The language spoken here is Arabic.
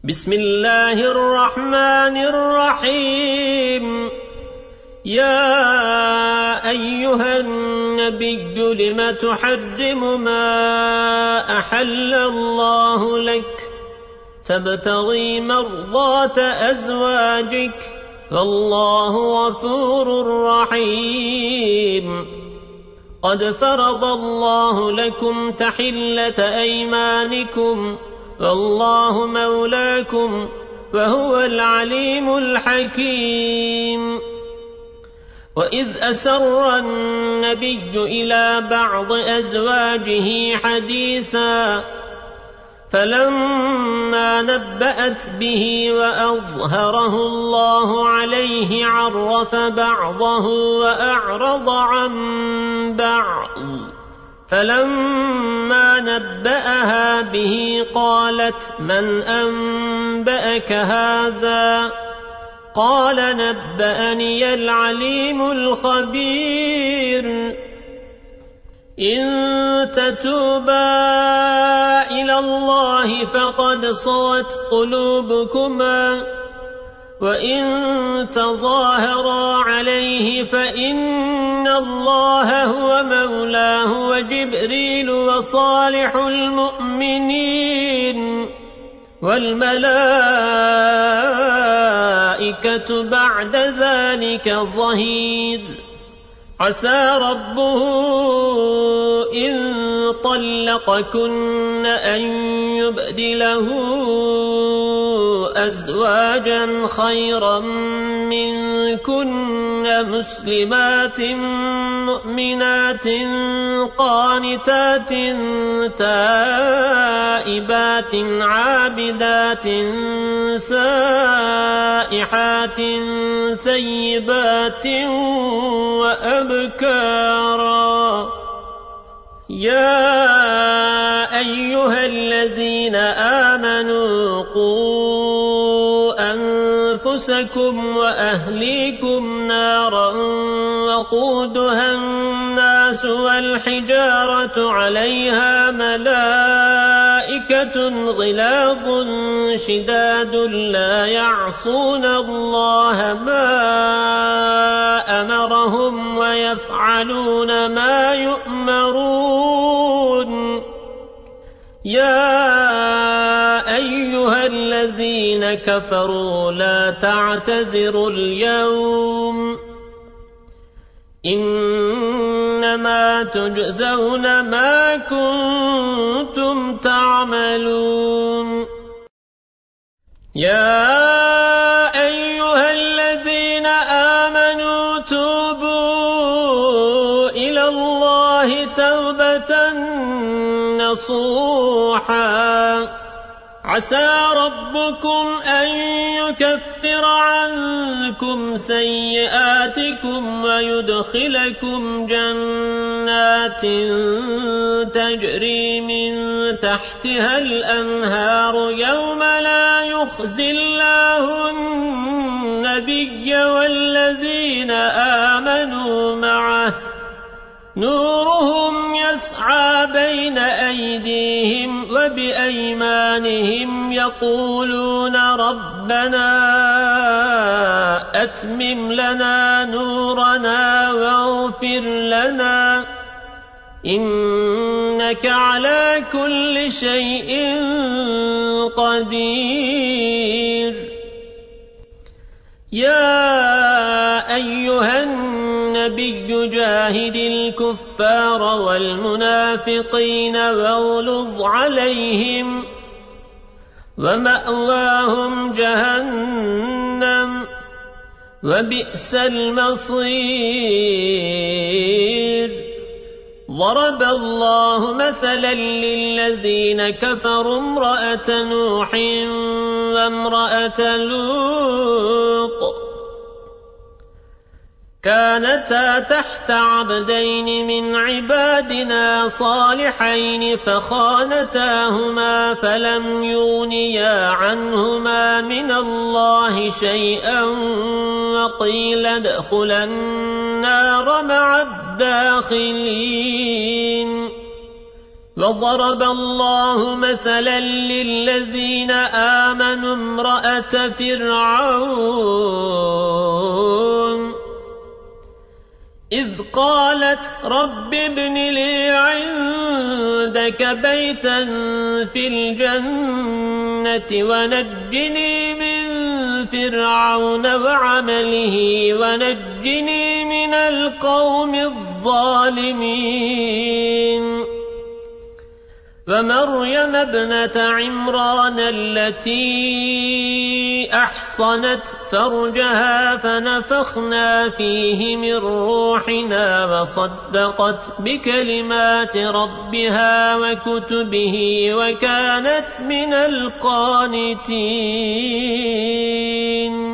بسم الله الرحمن الرحيم. يا أيها النبي لم تحرم ما أحل الله لك تبتغي مرضات أزواجك والله غفور رحيم. قد فرض الله لكم تحلة أيمانكم والله مولاكم وهو العليم الحكيم. وإذ أسر النبي إلى بعض أزواجه حديثا فلما نبأت به وأظهره الله عليه عرف بعضه وأعرض عن بعض. فلما نبأها به قالت من أنبأك هذا؟ قال نبأني العليم الخبير. إن تتوبا إلى الله فقد صغت قلوبكما وإن تظاهرا عليه فإن الله هو مولاه وجبريل وصالح المؤمنين والملائكة بعد ذلك ظهير. عسى ربه إن طلقكن أن يبدله أزواجا خيرا منكن مسلمات مؤمنات قانتات تائبات عابدات سائحات ثيبات وأبكارا. يا أيها الذين آمنوا قوا أنفسكم وأهليكم نارا وقودها الناس والحجارة عليها ملائكة غلاظ شداد لا يعصون الله ما أمرهم ويفعلون ما يؤمرون. يا أيها الذين كفروا لا تعتذروا اليوم إنما تجزون ما كنتم تعملون. يا أيها الذين آمنوا توبوا إلى الله توبة نصوحا عسى ربكم أن يكفر عنكم سيئاتكم ويدخلكم جنات تجري من تحتها الأنهار يوم لا يخزي الله النبي والذين آمنوا معه نورهم يسعى بين أيديهم وبأيمانهم يقولون ربنا أتمم لنا نورنا واغفر لنا إنك على كل شيء قدير. يا أيها النبي جاهد الكفار والمنافقين واغلظ عليهم ومأواهم جهنم وبئس المصير. ضرب الله مثلا للذين كفروا امرأة نوح وامرأة لوط كانتا تحت عبدين من عبادنا صالحين فخانتاهما فلم يغنيا عنهما من الله شيئا وقيل ادخلا النار مع الداخلين. وضرب الله مثلا للذين آمنوا امرأة فرعون إذ قالت رب ابن لي عندك بيتا في الجنة ونجني من فرعون وعمله ونجني من القوم الظالمين ومريم ابنة عمران التي أحصنت فرجها فنفخنا فيه من روحنا وصدقت بكلمات ربها وكتبه وكانت من القانتين